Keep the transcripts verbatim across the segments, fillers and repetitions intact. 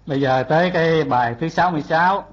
Bây giờ tới cái bài thứ sáu mươi sáu.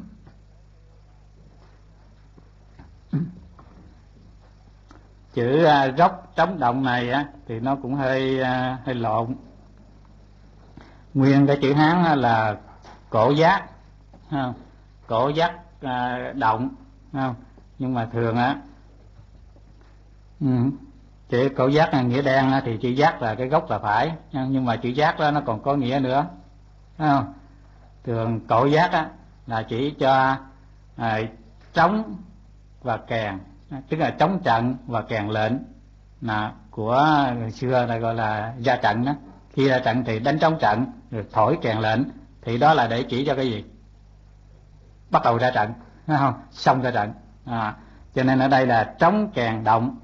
Chữ uh, gốc trống động này á thì nó cũng hơi uh, hơi lộn. Nguyên cái chữ Hán á, là cổ giác, không? Cổ giác uh, động, không? Nhưng mà thường á, ừ, chữ cổ giác là nghĩa đen á, thì chữ giác là cái gốc là phải, nhưng mà chữ giác đó nó còn có nghĩa nữa, không? Thường cổ giác á là chỉ cho à, trống và kèn, tức là trống trận và kèn lệnh là của người xưa là gọi là ra trận đó. Khi ra trận thì đánh trống trận rồi thổi kèn lệnh, thì đó là để chỉ cho cái gì? Bắt đầu ra trận, thấy không? Xong ra trận. À, cho nên ở đây là trống kèn động.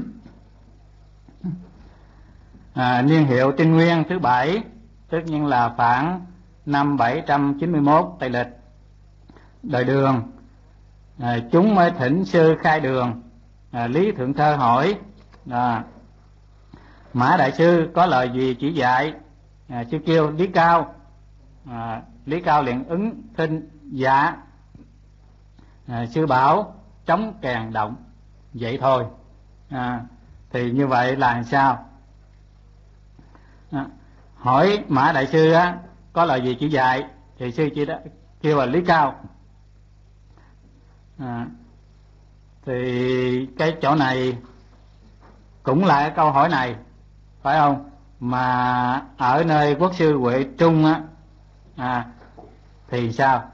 À, niên hiệu Trinh Nguyên thứ bảy, tất nhiên là khoảng năm bảy trăm chín mươi mốt Tây Lịch. Đời Đường, à, chúng mới thỉnh sư khai đường. À, Lý Thượng Thơ hỏi, à, Mã Đại Sư có lời gì chỉ dạy? À, sư kêu Lý Cao. À, Lý Cao liền ứng thinh dạ. À, sư bảo trống kèn động vậy thôi. À, thì như vậy là làm sao? À, hỏi Mã Đại Sư á có lời gì chỉ dạy, thì sư chỉ đó kêu là Lý Cao. À, thì cái chỗ này cũng là cái câu hỏi này, phải không? Mà ở nơi quốc sư Huệ Trung á, à, thì sao?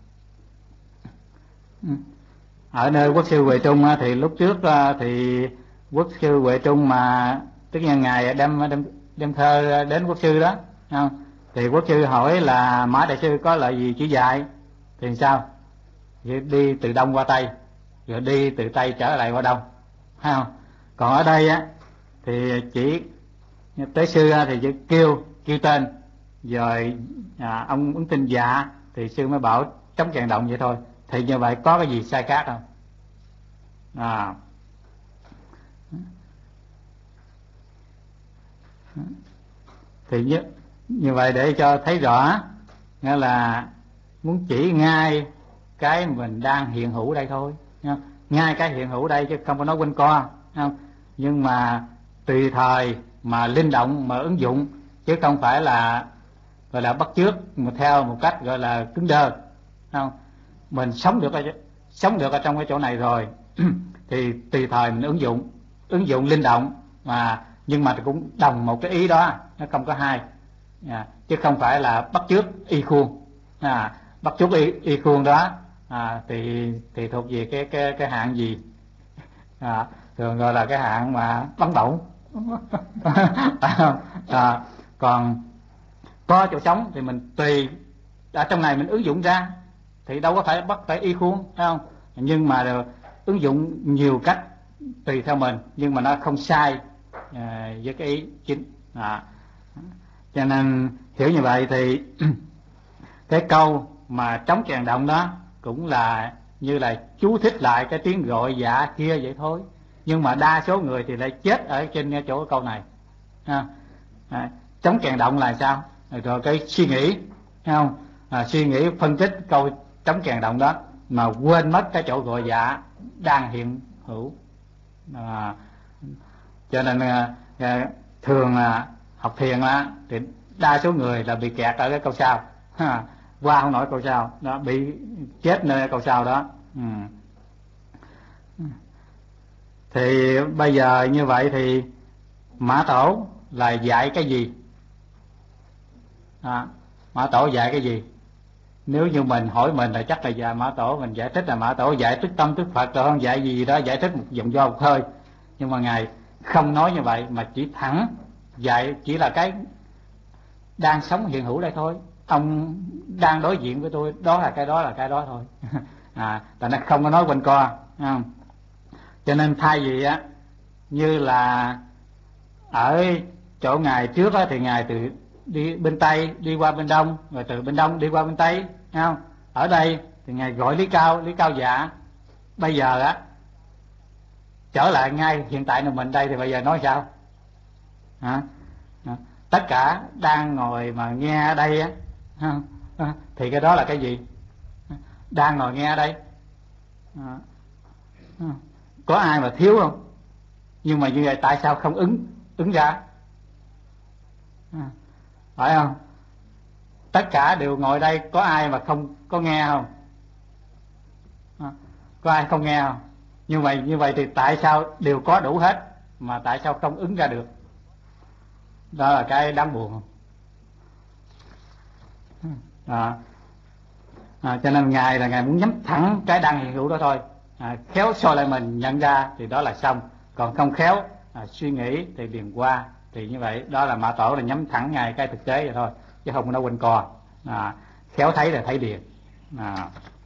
Ở nơi quốc sư Huệ Trung á, thì lúc trước á, thì quốc sư Huệ Trung mà tức là ngài đem đem đem thơ đến quốc sư đó, không? Thì quốc sư hỏi là Mã Đại Sư có lời gì chỉ dạy, thì sao? Thì đi từ đông qua tây, rồi đi từ tây trở lại qua đông, phải không? Còn ở đây á thì chỉ tế sư thì chỉ kêu kêu tên rồi, à, ông ứng tin dạ, thì sư mới bảo trống kèn động vậy thôi. Thì như vậy có cái gì sai khác không? À, thì như, như vậy để cho thấy rõ, nghĩa là muốn chỉ ngay cái mình đang hiện hữu đây thôi, ngay cái hiện hữu đây, chứ không có nói quanh co, không? Nhưng mà tùy thời mà linh động mà ứng dụng, chứ không phải là gọi là bắt chước mà theo một cách gọi là cứng đơ, không? Mình sống được ở sống được ở trong cái chỗ này rồi thì tùy thời mình ứng dụng ứng dụng linh động, mà nhưng mà cũng đồng một cái ý đó, nó không có hai, à, chứ không phải là bắt chước y khuôn. À, bắt chước y, y khuôn đó, à, thì thì thuộc về cái cái cái hạng gì? À, thường gọi là cái hạng mà bắn bổng. À, còn có chỗ sống thì mình tùy ở trong này mình ứng dụng ra, thì đâu có phải bắt phải y khuôn, phải không? Nhưng mà ứng dụng nhiều cách tùy theo mình, nhưng mà nó không sai à, với cái ý chính. À, cho nên hiểu như vậy thì cái câu mà trống kèn động đó cũng là như là chú thích lại cái tiếng gọi dạ kia vậy thôi. Nhưng mà đa số người thì lại chết ở trên chỗ câu này. À, à, trống kèn động là sao? Rồi cái suy nghĩ, thấy không? À, suy nghĩ phân tích câu trống kèn động đó mà quên mất cái chỗ gọi dạ đang hiện hữu. À, cho nên à, à, thường à, học thiền á thì đa số người là bị kẹt ở cái câu sau, ha, qua không nổi câu sau đó, bị chết nơi câu sau đó. Ừ. Thì bây giờ như vậy thì Mã Tổ là dạy cái gì? À, Mã Tổ dạy cái gì? Nếu như mình hỏi mình là chắc là dạy Mã Tổ mình giải thích là Mã Tổ dạy tức tâm tức Phật, rồi không dạy gì đó, giải thích một dòng do một hơi. Nhưng mà ngài không nói như vậy, mà chỉ thẳng dạy chỉ là cái đang sống hiện hữu đây thôi. Ông đang đối diện với tôi, đó là cái đó là cái đó thôi. À, tại nó không có nói quanh co, không? Cho nên thay vì á như là ở chỗ ngài trước á, thì ngài từ đi bên Tây đi qua bên Đông, rồi từ bên Đông đi qua bên Tây, không? Ở đây thì ngài gọi Lý Cao, Lý Cao dạ. Bây giờ á trở lại ngay hiện tại là mình đây, thì bây giờ nói sao? Hả? Tất cả đang ngồi mà nghe ở đây á, à, thì cái đó là cái gì? Đang ngồi nghe đây, à, à, có ai mà thiếu không? Nhưng mà như vậy tại sao không ứng ứng ra? À, phải không? Tất cả đều ngồi đây, có ai mà không có nghe không? À, có ai không nghe không? Như vậy như vậy thì tại sao đều có đủ hết mà tại sao không ứng ra được? Đó là cái đáng buồn. À, à, cho nên ngài là ngài muốn nhắm thẳng cái đang hiện hữu đó thôi. À, khéo soi lại mình nhận ra thì đó là xong, còn không khéo à, suy nghĩ thì điền qua, thì như vậy đó là Mã Tổ là nhắm thẳng ngay cái thực tế vậy thôi, chứ không có nó quanh co. À, khéo thấy là thấy điền. À.